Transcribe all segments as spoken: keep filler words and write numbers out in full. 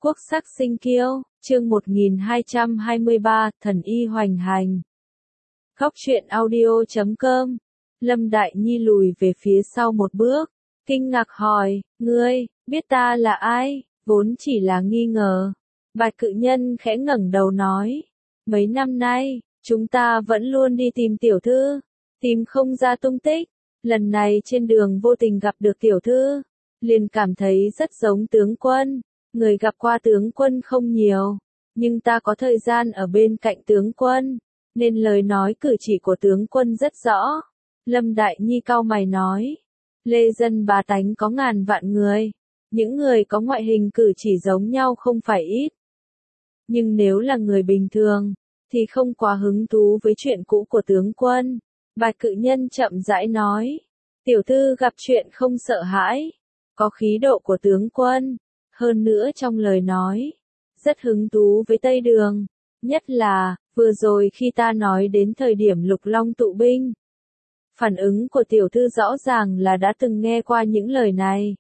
Quốc sắc sinh kiêu, chương một nghìn hai trăm hai mươi ba, thần y hoành hành. Góc truyện audio chấm com. Lâm Đại Nhi lùi về phía sau một bước, kinh ngạc hỏi, ngươi, biết ta là ai? Vốn chỉ là nghi ngờ. Bạch Cự Nhân khẽ ngẩng đầu nói, mấy năm nay, chúng ta vẫn luôn đi tìm tiểu thư, tìm không ra tung tích. Lần này trên đường vô tình gặp được tiểu thư, liền cảm thấy rất giống tướng quân. Người gặp qua tướng quân không nhiều, nhưng ta có thời gian ở bên cạnh tướng quân, nên lời nói cử chỉ của tướng quân rất rõ. Lâm Đại Nhi cau mày nói, lê dân bá tánh có ngàn vạn người, những người có ngoại hình cử chỉ giống nhau không phải ít. Nhưng nếu là người bình thường, thì không quá hứng thú với chuyện cũ của tướng quân. Bạch Cự Nhân chậm rãi nói, tiểu thư gặp chuyện không sợ hãi, có khí độ của tướng quân. Hơn nữa trong lời nói, rất hứng thú với Tây Đường, nhất là, vừa rồi khi ta nói đến thời điểm Lục Long tụ binh. Phản ứng của tiểu thư rõ ràng là đã từng nghe qua những lời này.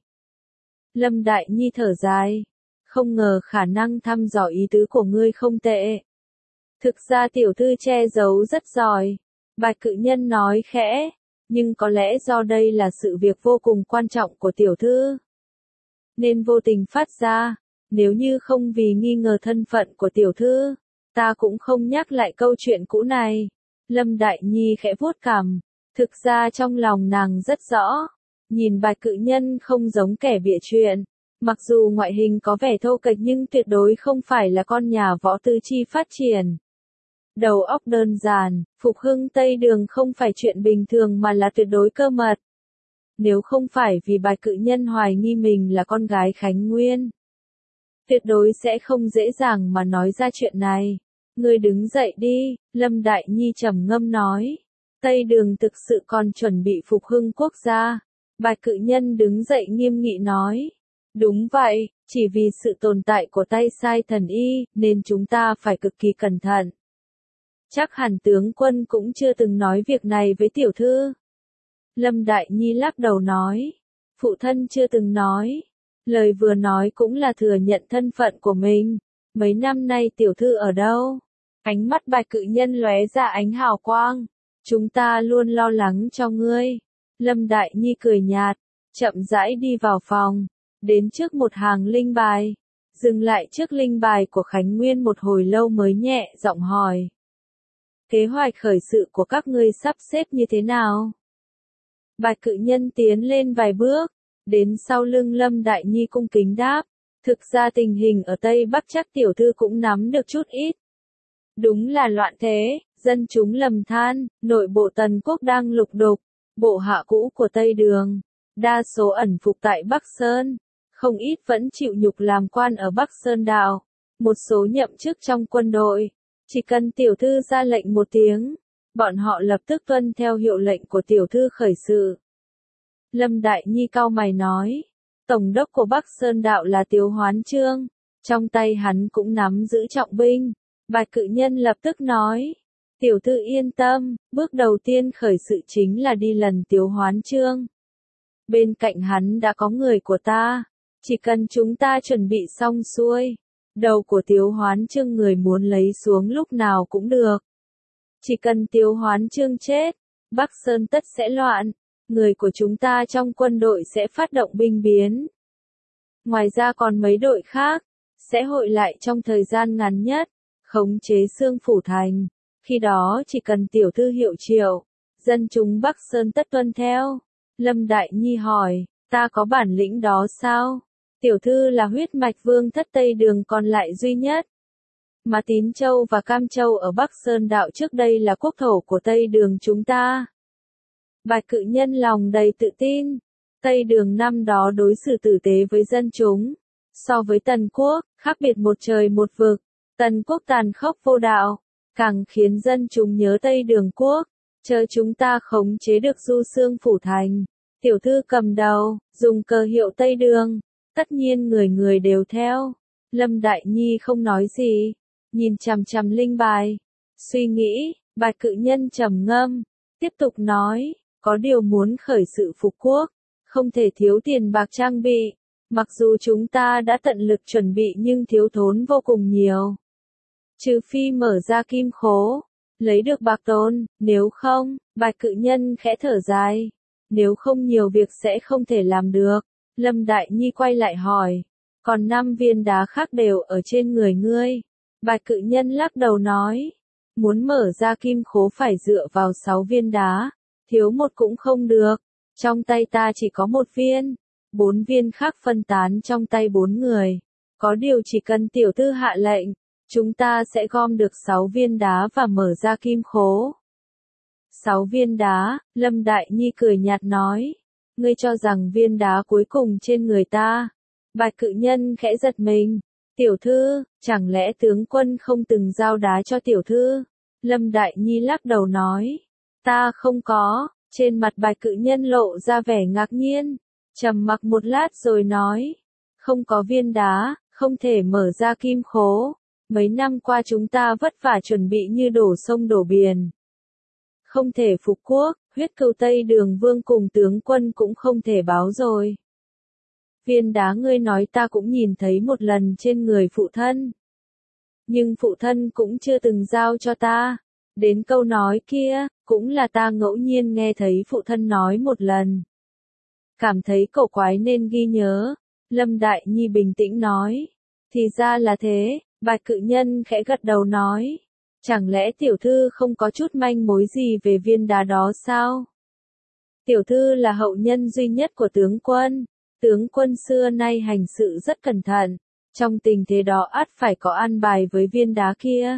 Lâm Đại Nhi thở dài, không ngờ khả năng thăm dò ý tứ của ngươi không tệ. Thực ra tiểu thư che giấu rất giỏi, Bạch Cự Nhân nói khẽ, nhưng có lẽ do đây là sự việc vô cùng quan trọng của tiểu thư, nên vô tình phát ra. Nếu như không vì nghi ngờ thân phận của tiểu thư, ta cũng không nhắc lại câu chuyện cũ này. Lâm Đại Nhi khẽ vuốt cằm, thực ra trong lòng nàng rất rõ, nhìn Bạch Cự Nhân không giống kẻ bịa chuyện, mặc dù ngoại hình có vẻ thô kệch nhưng tuyệt đối không phải là con nhà võ tứ chi phát triển. Đầu óc đơn giản, phục hưng Tây Đường không phải chuyện bình thường mà là tuyệt đối cơ mật. Nếu không phải vì Bạch Cự Nhân hoài nghi mình là con gái Khánh Nguyên, tuyệt đối sẽ không dễ dàng mà nói ra chuyện này. Ngươi đứng dậy đi, Lâm Đại Nhi trầm ngâm nói. Tây Đường thực sự còn chuẩn bị phục hưng quốc gia. Bạch Cự Nhân đứng dậy nghiêm nghị nói. Đúng vậy, chỉ vì sự tồn tại của tay sai thần y, nên chúng ta phải cực kỳ cẩn thận. Chắc hẳn tướng quân cũng chưa từng nói việc này với tiểu thư. Lâm Đại Nhi lắc đầu nói, phụ thân chưa từng nói, lời vừa nói cũng là thừa nhận thân phận của mình. Mấy năm nay tiểu thư ở đâu? Ánh mắt Bạch Cự Nhân lóe ra ánh hào quang, chúng ta luôn lo lắng cho ngươi. Lâm Đại Nhi cười nhạt, chậm rãi đi vào phòng, đến trước một hàng linh bài, dừng lại trước linh bài của Khánh Nguyên một hồi lâu mới nhẹ giọng hỏi. Kế hoạch khởi sự của các ngươi sắp xếp như thế nào? Bạch Cự Nhân tiến lên vài bước, đến sau lưng Lâm Đại Nhi cung kính đáp, thực ra tình hình ở Tây Bắc chắc tiểu thư cũng nắm được chút ít. Đúng là loạn thế, dân chúng lầm than, nội bộ Tần Quốc đang lục đục, bộ hạ cũ của Tây Đường, đa số ẩn phục tại Bắc Sơn, không ít vẫn chịu nhục làm quan ở Bắc Sơn Đạo, một số nhậm chức trong quân đội, chỉ cần tiểu thư ra lệnh một tiếng, bọn họ lập tức tuân theo hiệu lệnh của tiểu thư khởi sự. Lâm Đại Nhi cau mày nói, tổng đốc của Bắc Sơn Đạo là Tiếu Hoán Chương, trong tay hắn cũng nắm giữ trọng binh. Bạch Cự Nhân lập tức nói, tiểu thư yên tâm, bước đầu tiên khởi sự chính là đi lần Tiếu Hoán Chương. Bên cạnh hắn đã có người của ta, chỉ cần chúng ta chuẩn bị xong xuôi, đầu của Tiếu Hoán Chương người muốn lấy xuống lúc nào cũng được. Chỉ cần Tiếu Hoán Chương chết, Bắc Sơn tất sẽ loạn, người của chúng ta trong quân đội sẽ phát động binh biến. Ngoài ra còn mấy đội khác, sẽ hội lại trong thời gian ngắn nhất, khống chế Xương Phủ Thành. Khi đó chỉ cần tiểu thư hiệu triệu, dân chúng Bắc Sơn tất tuân theo. Lâm Đại Nhi hỏi, ta có bản lĩnh đó sao? Tiểu thư là huyết mạch vương thất Tây Đường còn lại duy nhất. Mà Tín Châu và Cam Châu ở Bắc Sơn Đạo trước đây là quốc thổ của Tây Đường chúng ta. Bạch Cự Nhân lòng đầy tự tin. Tây Đường năm đó đối xử tử tế với dân chúng. So với Tần Quốc, khác biệt một trời một vực. Tần Quốc tàn khốc vô đạo, càng khiến dân chúng nhớ Tây Đường Quốc. Chờ chúng ta khống chế được Du Xương Phủ Thành, tiểu thư cầm đầu, dùng cờ hiệu Tây Đường, tất nhiên người người đều theo. Lâm Đại Nhi không nói gì, nhìn chằm chằm linh bài, suy nghĩ. Bạch Cự Nhân trầm ngâm, tiếp tục nói, có điều muốn khởi sự phục quốc, không thể thiếu tiền bạc trang bị. Mặc dù chúng ta đã tận lực chuẩn bị nhưng thiếu thốn vô cùng nhiều. Trừ phi mở ra kim khố, lấy được bạc tôn, nếu không, Bạch Cự Nhân khẽ thở dài. Nếu không nhiều việc sẽ không thể làm được. Lâm Đại Nhi quay lại hỏi. Còn năm viên đá khác đều ở trên người ngươi. Bạch Cự Nhân lắc đầu nói. Muốn mở ra kim khố phải dựa vào sáu viên đá. Thiếu một cũng không được. Trong tay ta chỉ có một viên. Bốn viên khác phân tán trong tay bốn người. Có điều chỉ cần tiểu thư hạ lệnh, chúng ta sẽ gom được sáu viên đá và mở ra kim khố. Sáu viên đá, Lâm Đại Nhi cười nhạt nói. Ngươi cho rằng viên đá cuối cùng trên người ta. Bạch Cự Nhân khẽ giật mình. Tiểu thư, chẳng lẽ tướng quân không từng giao đá cho tiểu thư? Lâm Đại Nhi lắc đầu nói. Ta không có. Trên mặt Bạch Cự Nhân lộ ra vẻ ngạc nhiên. Trầm mặc một lát rồi nói. Không có viên đá, không thể mở ra kim khố. Mấy năm qua chúng ta vất vả chuẩn bị như đổ sông đổ biển. Không thể phục quốc, huyết cừu Tây Đường Vương cùng tướng quân cũng không thể báo rồi. Viên đá ngươi nói ta cũng nhìn thấy một lần trên người phụ thân. Nhưng phụ thân cũng chưa từng giao cho ta. Đến câu nói kia, cũng là ta ngẫu nhiên nghe thấy phụ thân nói một lần. Cảm thấy cổ quái nên ghi nhớ. Lâm Đại Nhi bình tĩnh nói. Thì ra là thế, Bạch Cự Nhân khẽ gật đầu nói. Chẳng lẽ tiểu thư không có chút manh mối gì về viên đá đó sao? Tiểu thư là hậu nhân duy nhất của tướng quân. Tướng quân xưa nay hành sự rất cẩn thận. Trong tình thế đó ắt phải có an bài với viên đá kia.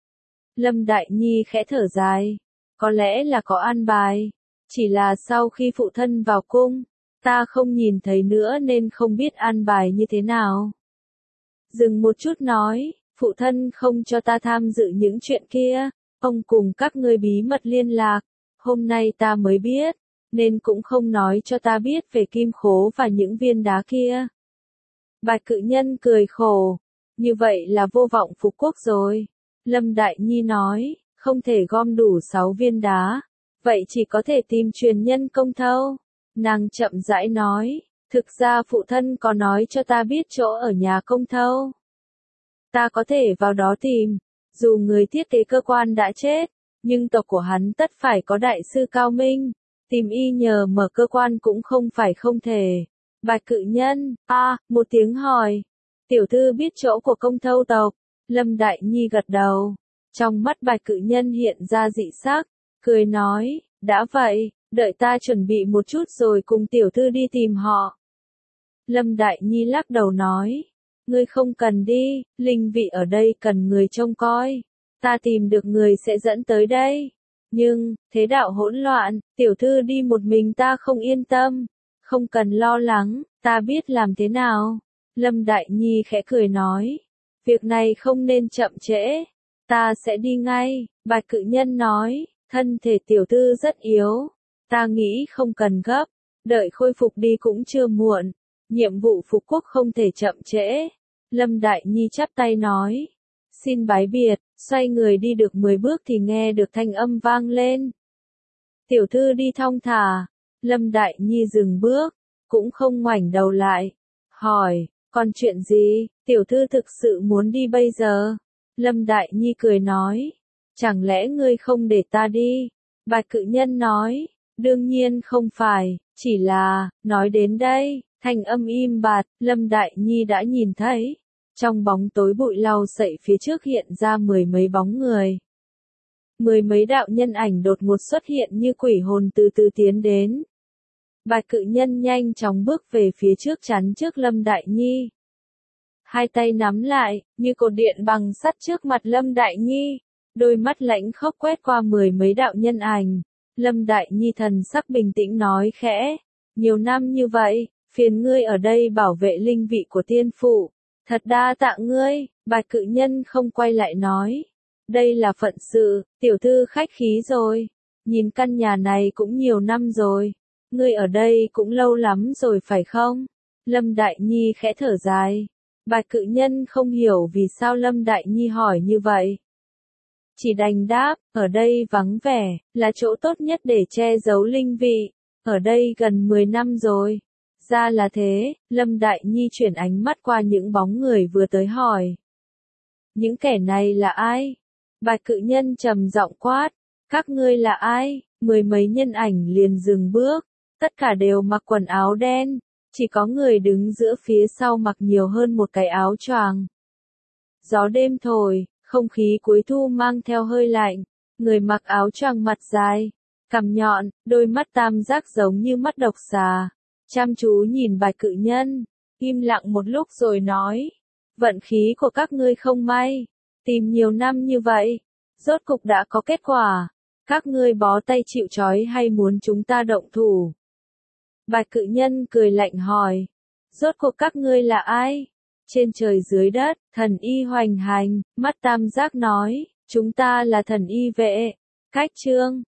Lâm Đại Nhi khẽ thở dài. Có lẽ là có an bài. Chỉ là sau khi phụ thân vào cung, ta không nhìn thấy nữa nên không biết an bài như thế nào. Dừng một chút nói. Phụ thân không cho ta tham dự những chuyện kia, ông cùng các ngươi bí mật liên lạc, hôm nay ta mới biết, nên cũng không nói cho ta biết về kim khố và những viên đá kia. Bạch Cự Nhân cười khổ, như vậy là vô vọng phục quốc rồi. Lâm Đại Nhi nói, không thể gom đủ sáu viên đá, vậy chỉ có thể tìm truyền nhân Công Thâu. Nàng chậm rãi nói, thực ra phụ thân có nói cho ta biết chỗ ở nhà Công Thâu. Ta có thể vào đó tìm, dù người thiết kế cơ quan đã chết, nhưng tộc của hắn tất phải có đại sư cao minh, tìm y nhờ mở cơ quan cũng không phải không thể. Bạch Cự Nhân, a, à, một tiếng hỏi, tiểu thư biết chỗ của Công Thâu tộc, Lâm Đại Nhi gật đầu, trong mắt Bạch Cự Nhân hiện ra dị sắc, cười nói, đã vậy, đợi ta chuẩn bị một chút rồi cùng tiểu thư đi tìm họ. Lâm Đại Nhi lắc đầu nói. Ngươi không cần đi, linh vị ở đây cần người trông coi. Ta tìm được người sẽ dẫn tới đây. Nhưng, thế đạo hỗn loạn, tiểu thư đi một mình ta không yên tâm. Không cần lo lắng, ta biết làm thế nào. Lâm Đại Nhi khẽ cười nói. Việc này không nên chậm trễ. Ta sẽ đi ngay, Bạch Cự Nhân nói. Thân thể tiểu thư rất yếu. Ta nghĩ không cần gấp. Đợi khôi phục đi cũng chưa muộn. Nhiệm vụ phục quốc không thể chậm trễ. Lâm Đại Nhi chắp tay nói. Xin bái biệt, xoay người đi được mười bước thì nghe được thanh âm vang lên. Tiểu thư đi thong thả. Lâm Đại Nhi dừng bước, cũng không ngoảnh đầu lại. Hỏi, còn chuyện gì, tiểu thư thực sự muốn đi bây giờ? Lâm Đại Nhi cười nói. Chẳng lẽ ngươi không để ta đi? Bạch Cự Nhân nói. Đương nhiên không phải, chỉ là, nói đến đây. Thanh âm im bặt, Lâm Đại Nhi đã nhìn thấy. Trong bóng tối bụi lau sậy phía trước hiện ra mười mấy bóng người. Mười mấy đạo nhân ảnh đột ngột xuất hiện như quỷ hồn từ từ tiến đến. Bạch Cự Nhân nhanh chóng bước về phía trước chắn trước Lâm Đại Nhi. Hai tay nắm lại, như cột điện bằng sắt trước mặt Lâm Đại Nhi. Đôi mắt lãnh khốc quét qua mười mấy đạo nhân ảnh. Lâm Đại Nhi thần sắc bình tĩnh nói khẽ. Nhiều năm như vậy, phiền ngươi ở đây bảo vệ linh vị của tiên phụ. Thật đa tạ ngươi, Bạch Cự Nhân không quay lại nói. Đây là phận sự, tiểu thư khách khí rồi. Nhìn căn nhà này cũng nhiều năm rồi. Ngươi ở đây cũng lâu lắm rồi phải không? Lâm Đại Nhi khẽ thở dài. Bạch Cự Nhân không hiểu vì sao Lâm Đại Nhi hỏi như vậy. Chỉ đành đáp, ở đây vắng vẻ, là chỗ tốt nhất để che giấu linh vị. Ở đây gần mười năm rồi. Ra là thế, Lâm Đại Nhi chuyển ánh mắt qua những bóng người vừa tới hỏi. Những kẻ này là ai? Bạch cự nhân trầm giọng quát. Các ngươi là ai? Mười mấy nhân ảnh liền dừng bước. Tất cả đều mặc quần áo đen. Chỉ có người đứng giữa phía sau mặc nhiều hơn một cái áo choàng. Gió đêm thổi, không khí cuối thu mang theo hơi lạnh. Người mặc áo choàng mặt dài, cằm nhọn, đôi mắt tam giác giống như mắt độc xà. Chăm chú nhìn Bạch cự nhân, im lặng một lúc rồi nói. Vận khí của các ngươi không may. Tìm nhiều năm như vậy, rốt cục đã có kết quả. Các ngươi bó tay chịu trói hay muốn chúng ta động thủ? Bạch cự nhân cười lạnh hỏi. Rốt cuộc các ngươi là ai? Trên trời dưới đất, thần y hoành hành, mắt tam giác nói. Chúng ta là thần y vệ. Cách chương